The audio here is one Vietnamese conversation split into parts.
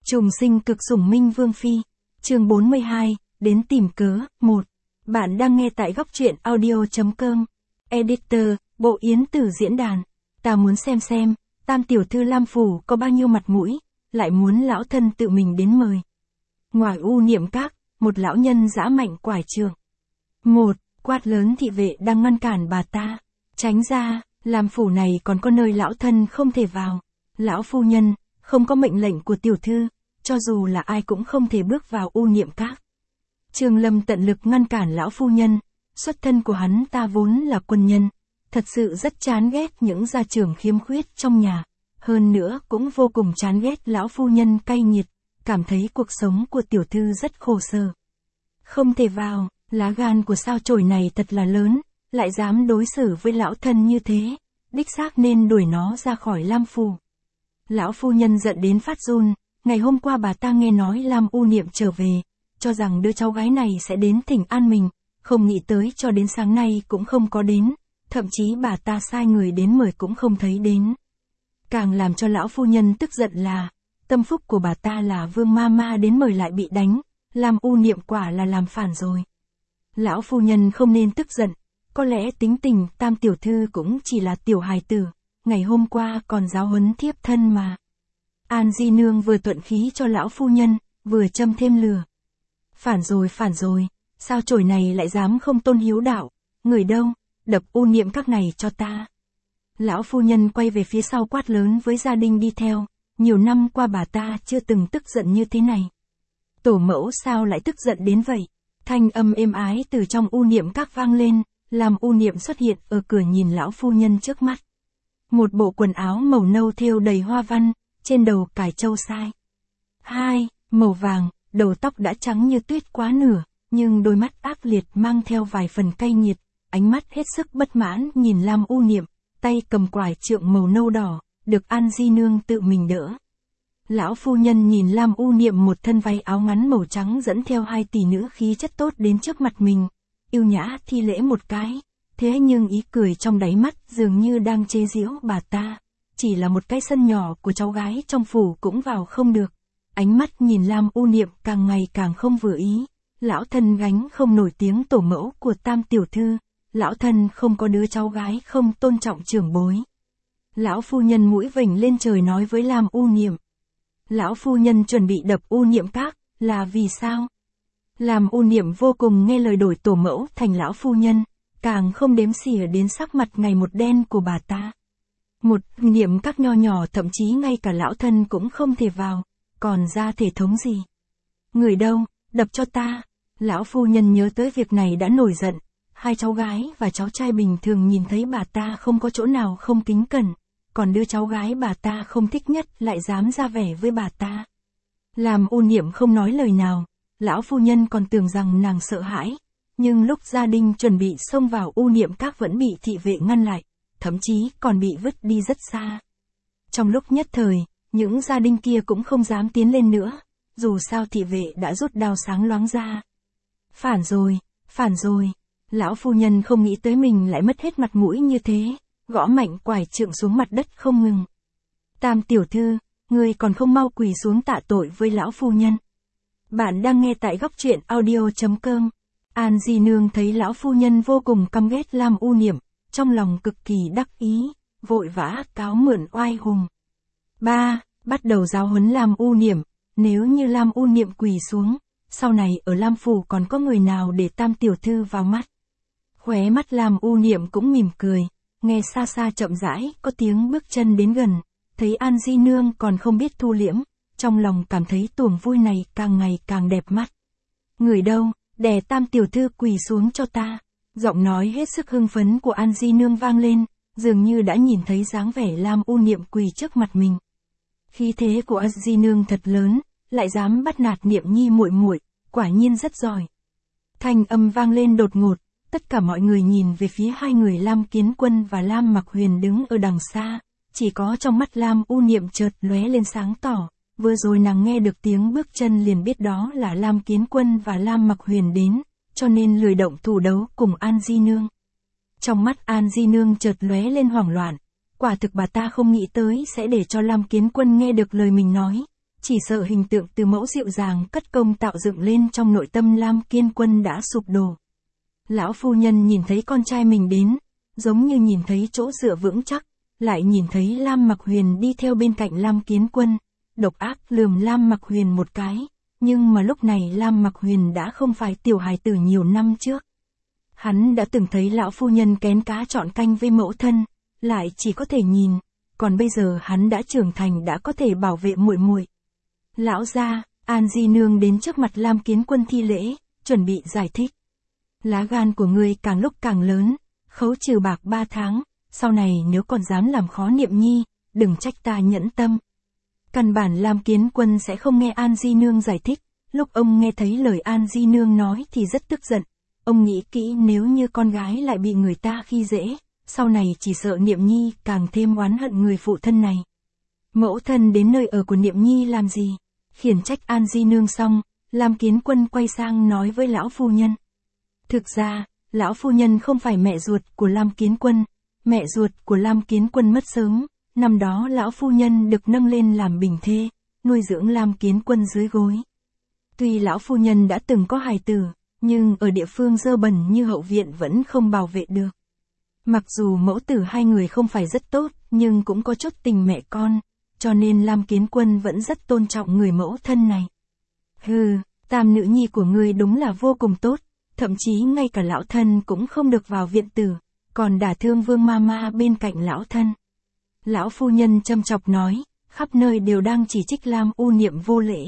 Trùng sinh cực sủng Minh Vương Phi. Chương 42, đến tìm cớ. 1. Bạn đang nghe tại góc truyện audio.com. Editor, Bộ Yến Tử diễn đàn. Ta muốn xem, Tam tiểu thư Lam Phủ có bao nhiêu mặt mũi, lại muốn lão thân tự mình đến mời. Ngoài U Niệm Các, một lão nhân dã mạnh quải trường. 1. Quát lớn thị vệ đang ngăn cản bà ta. Tránh ra, Lam Phủ này còn có nơi lão thân không thể vào. Lão phu nhân, không có mệnh lệnh của tiểu thư, cho dù là ai cũng không thể bước vào U Niệm Các. Trương Lâm tận lực ngăn cản lão phu nhân, xuất thân của hắn ta vốn là quân nhân, thật sự rất chán ghét những gia trưởng khiếm khuyết trong nhà, hơn nữa cũng vô cùng chán ghét lão phu nhân cay nghiệt, cảm thấy cuộc sống của tiểu thư rất khổ sở. Không thể vào, lá gan của sao chổi này thật là lớn, lại dám đối xử với lão thân như thế, đích xác nên đuổi nó ra khỏi Lam Phủ. Lão phu nhân giận đến phát run, ngày hôm qua bà ta nghe nói Lam U Niệm trở về, cho rằng đứa cháu gái này sẽ đến thỉnh an mình, không nghĩ tới cho đến sáng nay cũng không có đến, thậm chí bà ta sai người đến mời cũng không thấy đến. Càng làm cho lão phu nhân tức giận là, tâm phúc của bà ta là Vương Ma đến mời lại bị đánh, Lam U Niệm quả là làm phản rồi. Lão phu nhân không nên tức giận, có lẽ tính tình Tam tiểu thư cũng chỉ là tiểu hài tử, ngày hôm qua còn giáo huấn thiếp thân mà. An Di Nương vừa thuận khí cho lão phu nhân, vừa châm thêm lửa. Phản rồi, sao chổi này lại dám không tôn hiếu đạo, người đâu, đập U Niệm Các này cho ta. Lão phu nhân quay về phía sau quát lớn với gia đình đi theo, nhiều năm qua bà ta chưa từng tức giận như thế này. Tổ mẫu sao lại tức giận đến vậy? Thanh âm êm ái từ trong U Niệm Các vang lên, làm U Niệm xuất hiện ở cửa nhìn lão phu nhân trước mắt. Một bộ quần áo màu nâu thêu đầy hoa văn, trên đầu cài châu sai. 2. Màu vàng, đầu tóc đã trắng như tuyết quá nửa, nhưng đôi mắt ác liệt mang theo vài phần cay nghiệt, ánh mắt hết sức bất mãn nhìn Lam U Niệm, tay cầm quải trượng màu nâu đỏ, được An Di Nương tự mình đỡ. Lão phu nhân nhìn Lam U Niệm một thân váy áo ngắn màu trắng dẫn theo hai tỷ nữ khí chất tốt đến trước mặt mình, yêu nhã thi lễ một cái, thế nhưng ý cười trong đáy mắt dường như đang chế giễu bà ta, chỉ là một cái sân nhỏ của cháu gái trong phủ cũng vào không được. Ánh mắt nhìn Lam U Niệm càng ngày càng không vừa ý, lão thân gánh không nổi tiếng tổ mẫu của Tam tiểu thư, lão thân không có đứa cháu gái không tôn trọng trưởng bối. Lão phu nhân mũi vểnh lên trời nói với Lam U Niệm. Lão phu nhân chuẩn bị đập U Niệm Các, là vì sao? Lam U Niệm vô cùng nghe lời đổi tổ mẫu thành lão phu nhân, càng không đếm xỉa đến sắc mặt ngày một đen của bà ta. Một Niệm Các nho nhỏ thậm chí ngay cả lão thân cũng không thể vào, còn ra thể thống gì? Người đâu, đập cho ta. Lão phu nhân nhớ tới việc này đã nổi giận, hai cháu gái và cháu trai bình thường nhìn thấy bà ta không có chỗ nào không kính cẩn, còn đứa cháu gái bà ta không thích nhất lại dám ra vẻ với bà ta. Làm U Niệm không nói lời nào, lão phu nhân còn tưởng rằng nàng sợ hãi, nhưng lúc gia đình chuẩn bị xông vào U Niệm Các vẫn bị thị vệ ngăn lại, thậm chí còn bị vứt đi rất xa. Trong lúc nhất thời, những gia đình kia cũng không dám tiến lên nữa, dù sao thị vệ đã rút đao sáng loáng ra. Phản rồi, lão phu nhân không nghĩ tới mình lại mất hết mặt mũi như thế, gõ mạnh quải trượng xuống mặt đất không ngừng. Tam tiểu thư, ngươi còn không mau quỳ xuống tạ tội với lão phu nhân. Bạn đang nghe tại góc truyện audio.com. An Di Nương thấy lão phu nhân vô cùng căm ghét Lam U Niệm, trong lòng cực kỳ đắc ý, vội vã cáo mượn oai hùng. 3. Bắt đầu giáo huấn Lam U Niệm, nếu như Lam U Niệm quỳ xuống, sau này ở Lam Phủ còn có người nào để Tam tiểu thư vào mắt. Khóe mắt Lam U Niệm cũng mỉm cười, nghe xa xa chậm rãi có tiếng bước chân đến gần, thấy An Di Nương còn không biết thu liễm, trong lòng cảm thấy tuồng vui này càng ngày càng đẹp mắt. Người đâu, đè Tam tiểu thư quỳ xuống cho ta. Giọng nói hết sức hưng phấn của An Di Nương vang lên, dường như đã nhìn thấy dáng vẻ Lam U Niệm quỳ trước mặt mình. Khí thế của An Di Nương thật lớn, lại dám bắt nạt Niệm Nhi muội muội, quả nhiên rất giỏi. Thanh âm vang lên đột ngột, tất cả mọi người nhìn về phía hai người Lam Kiến Quân và Lam Mặc Huyền đứng ở đằng xa, chỉ có trong mắt Lam U Niệm chợt lóe lên sáng tỏ, vừa rồi nàng nghe được tiếng bước chân liền biết đó là Lam Kiến Quân và Lam Mặc Huyền đến, cho nên lười động thủ đấu cùng An Di Nương. Trong mắt An Di Nương chợt lóe lên hoảng loạn, quả thực bà ta không nghĩ tới sẽ để cho Lam Kiến Quân nghe được lời mình nói, chỉ sợ hình tượng từ mẫu dịu dàng cất công tạo dựng lên trong nội tâm Lam Kiến Quân đã sụp đổ. Lão phu nhân nhìn thấy con trai mình đến, giống như nhìn thấy chỗ dựa vững chắc, lại nhìn thấy Lam Mặc Huyền đi theo bên cạnh Lam Kiến Quân, độc ác lườm Lam Mặc Huyền một cái, nhưng mà lúc này Lam Mặc Huyền đã không phải tiểu hài tử nhiều năm trước. Hắn đã từng thấy lão phu nhân kén cá chọn canh với mẫu thân, lại chỉ có thể nhìn, còn bây giờ hắn đã trưởng thành đã có thể bảo vệ muội muội. Lão gia, An Di Nương đến trước mặt Lam Kiến Quân thi lễ, chuẩn bị giải thích. Lá gan của ngươi càng lúc càng lớn, khấu trừ bạc 3 tháng, sau này nếu còn dám làm khó Niệm Nhi, đừng trách ta nhẫn tâm. Căn bản Lam Kiến Quân sẽ không nghe An Di Nương giải thích, lúc ông nghe thấy lời An Di Nương nói thì rất tức giận. Ông nghĩ kỹ nếu như con gái lại bị người ta khi dễ, sau này chỉ sợ Niệm Nhi càng thêm oán hận người phụ thân này. Mẫu thân đến nơi ở của Niệm Nhi làm gì? Khiển trách An Di Nương xong, Lam Kiến Quân quay sang nói với lão phu nhân. Thực ra, lão phu nhân không phải mẹ ruột của Lam Kiến Quân, mẹ ruột của Lam Kiến Quân mất sớm, năm đó lão phu nhân được nâng lên làm bình thê, nuôi dưỡng Lam Kiến Quân dưới gối. Tuy lão phu nhân đã từng có hài tử, nhưng ở địa phương dơ bẩn như hậu viện vẫn không bảo vệ được. Mặc dù mẫu tử hai người không phải rất tốt, nhưng cũng có chút tình mẹ con, cho nên Lam Kiến Quân vẫn rất tôn trọng người mẫu thân này. Hừ, tam nữ nhi của ngươi đúng là vô cùng tốt, thậm chí ngay cả lão thân cũng không được vào viện tử, còn đả thương Vương Mama bên cạnh lão thân. Lão phu nhân châm chọc nói, khắp nơi đều đang chỉ trích Lam U Niệm vô lễ.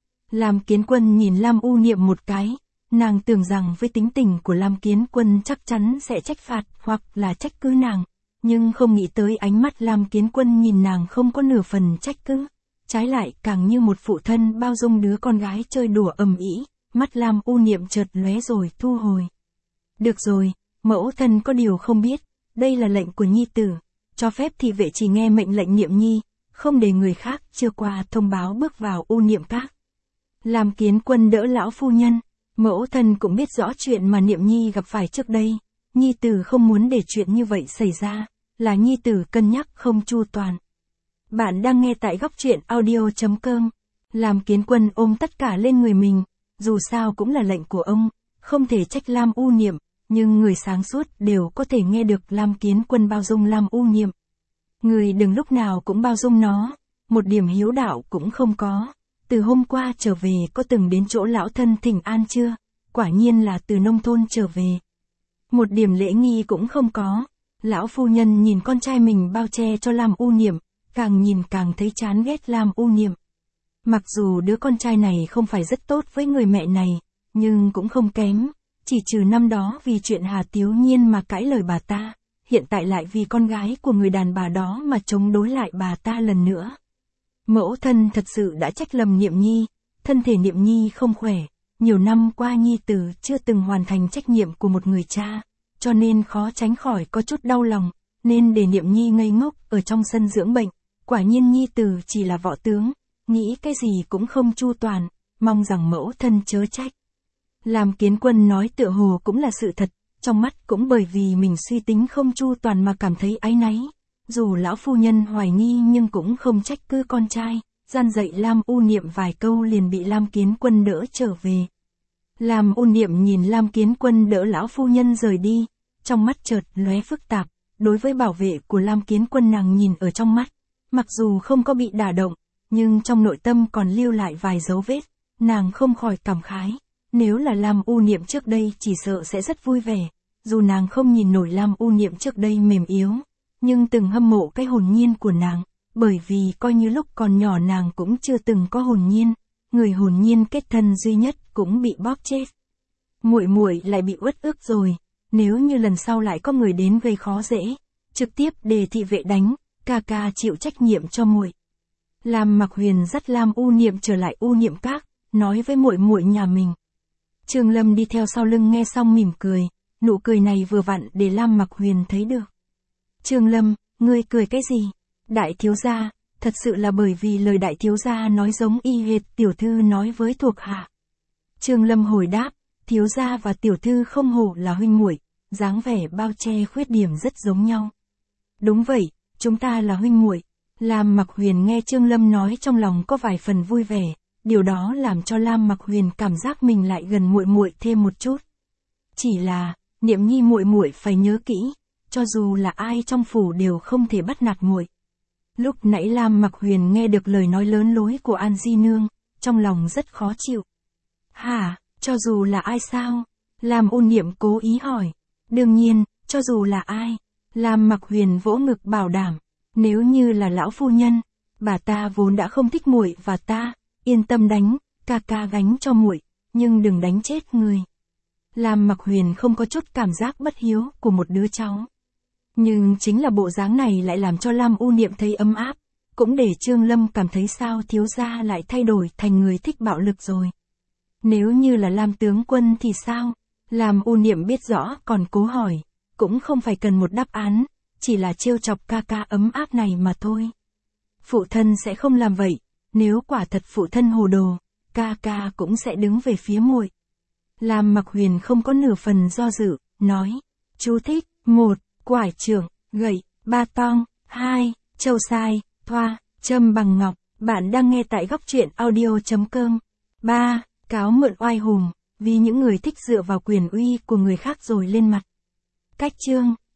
Lam Kiến Quân nhìn Lam U Niệm một cái, nàng tưởng rằng với tính tình của Lam Kiến Quân chắc chắn sẽ trách phạt hoặc là trách cứ nàng, nhưng không nghĩ tới ánh mắt Lam Kiến Quân nhìn nàng không có nửa phần trách cứ, trái lại càng như một phụ thân bao dung đứa con gái chơi đùa ầm ĩ. Mắt Lam U Niệm chợt lóe rồi thu hồi. Được rồi, mẫu thân có điều không biết, đây là lệnh của nhi tử, cho phép thị vệ chỉ nghe mệnh lệnh Niệm Nhi, không để người khác chưa qua thông báo bước vào U Niệm các. Lam Kiến Quân đỡ lão phu nhân, mẫu thân cũng biết rõ chuyện mà Niệm Nhi gặp phải trước đây, nhi tử không muốn để chuyện như vậy xảy ra, là nhi tử cân nhắc không chu toàn. Bạn đang nghe tại góc truyện audio.com. Lam Kiến Quân ôm tất cả lên người mình. Dù sao cũng là lệnh của ông, không thể trách Lam U Niệm, nhưng người sáng suốt đều có thể nghe được Lam Kiến Quân bao dung Lam U Niệm. Người đừng lúc nào cũng bao dung nó, một điểm hiếu đạo cũng không có. Từ hôm qua trở về có từng đến chỗ lão thân thỉnh an chưa? Quả nhiên là từ nông thôn trở về. Một điểm lễ nghi cũng không có. Lão phu nhân nhìn con trai mình bao che cho Lam U Niệm, càng nhìn càng thấy chán ghét Lam U Niệm. Mặc dù đứa con trai này không phải rất tốt với người mẹ này, nhưng cũng không kém, chỉ trừ năm đó vì chuyện Hà Tiếu Nhiên mà cãi lời bà ta, hiện tại lại vì con gái của người đàn bà đó mà chống đối lại bà ta lần nữa. Mẫu thân thật sự đã trách lầm Niệm Nhi, thân thể Niệm Nhi không khỏe, nhiều năm qua nhi tử chưa từng hoàn thành trách nhiệm của một người cha, cho nên khó tránh khỏi có chút đau lòng, nên để Niệm Nhi ngây ngốc ở trong sân dưỡng bệnh, quả nhiên nhi tử chỉ là võ tướng. Nghĩ cái gì cũng không chu toàn, mong rằng mẫu thân chớ trách. Lam Kiến Quân nói tựa hồ cũng là sự thật, trong mắt cũng bởi vì mình suy tính không chu toàn mà cảm thấy áy náy. Dù lão phu nhân hoài nghi nhưng cũng không trách cứ con trai, gian dạy Lam U Niệm vài câu liền bị Lam Kiến Quân đỡ trở về. Lam U Niệm nhìn Lam Kiến Quân đỡ lão phu nhân rời đi, trong mắt chợt lóe phức tạp, đối với bảo vệ của Lam Kiến Quân nàng nhìn ở trong mắt, mặc dù không có bị đả động, nhưng trong nội tâm còn lưu lại vài dấu vết, nàng không khỏi cảm khái, nếu là Lam U Niệm trước đây chỉ sợ sẽ rất vui vẻ, dù nàng không nhìn nổi Lam U Niệm trước đây mềm yếu, nhưng từng hâm mộ cái hồn nhiên của nàng, bởi vì coi như lúc còn nhỏ nàng cũng chưa từng có hồn nhiên, người hồn nhiên kết thân duy nhất cũng bị bóp chết. Muội muội lại bị uất ức rồi, nếu như lần sau lại có người đến gây khó dễ, trực tiếp đề thị vệ đánh, ca ca chịu trách nhiệm cho muội. Lam Mặc Huyền dắt Lam U Niệm trở lại U Niệm các, nói với muội muội nhà mình. Trương Lâm đi theo sau lưng nghe xong mỉm cười, nụ cười này vừa vặn để Lam Mặc Huyền thấy được. Trương Lâm, ngươi cười cái gì? Đại thiếu gia, thật sự là bởi vì lời đại thiếu gia nói giống y hệt tiểu thư nói với thuộc hạ. Trương Lâm hồi đáp, thiếu gia và tiểu thư không hổ là huynh muội, dáng vẻ bao che khuyết điểm rất giống nhau. Đúng vậy, chúng ta là huynh muội. Lam Mặc Huyền nghe Trương Lâm nói trong lòng có vài phần vui vẻ, điều đó làm cho Lam Mặc Huyền cảm giác mình lại gần muội muội thêm một chút. Chỉ là, Niệm Nhi muội muội phải nhớ kỹ, cho dù là ai trong phủ đều không thể bắt nạt muội. Lúc nãy Lam Mặc Huyền nghe được lời nói lớn lối của An Di Nương, trong lòng rất khó chịu. Hả, cho dù là ai sao? Lam U Niệm cố ý hỏi. Đương nhiên, cho dù là ai. Lam Mặc Huyền vỗ ngực bảo đảm. Nếu như là lão phu nhân, bà ta vốn đã không thích muội và ta, yên tâm đánh, ca ca gánh cho muội, nhưng đừng đánh chết người. Lam Mặc Huyền không có chút cảm giác bất hiếu của một đứa cháu. Nhưng chính là bộ dáng này lại làm cho Lam U Niệm thấy ấm áp, cũng để Trương Lâm cảm thấy sao thiếu gia lại thay đổi thành người thích bạo lực rồi. Nếu như là Lam tướng quân thì sao? Lam U Niệm biết rõ còn cố hỏi, cũng không phải cần một đáp án, chỉ là trêu chọc ca ca ấm áp này mà thôi. Phụ thân sẽ không làm vậy, nếu quả thật phụ thân hồ đồ, ca ca cũng sẽ đứng về phía muội. Lam Mặc Huyền không có nửa phần do dự, nói, chú thích, 1. Quải trưởng, gậy, ba tong, 2. Châu sai, thoa, châm bằng ngọc, bạn đang nghe tại góc truyện audio.com. 3. Cáo mượn oai hùng, vì những người thích dựa vào quyền uy của người khác rồi lên mặt. Cách chương